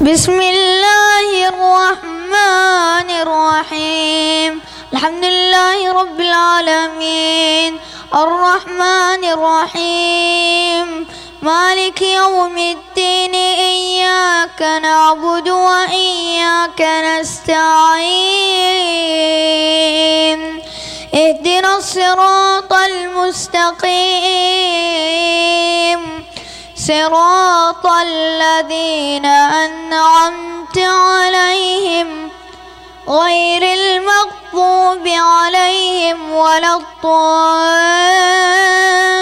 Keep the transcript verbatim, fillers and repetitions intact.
بسم الله الرحمن الرحيم. الحمد لله رب العالمين، الرحمن الرحيم، مالك يوم الدين، إياك نعبد وإياك نستعين، اهدنا الصراط المستقيم، صراط الذين أنعمت عليهم غير المغضوب عليهم ولا الضالين.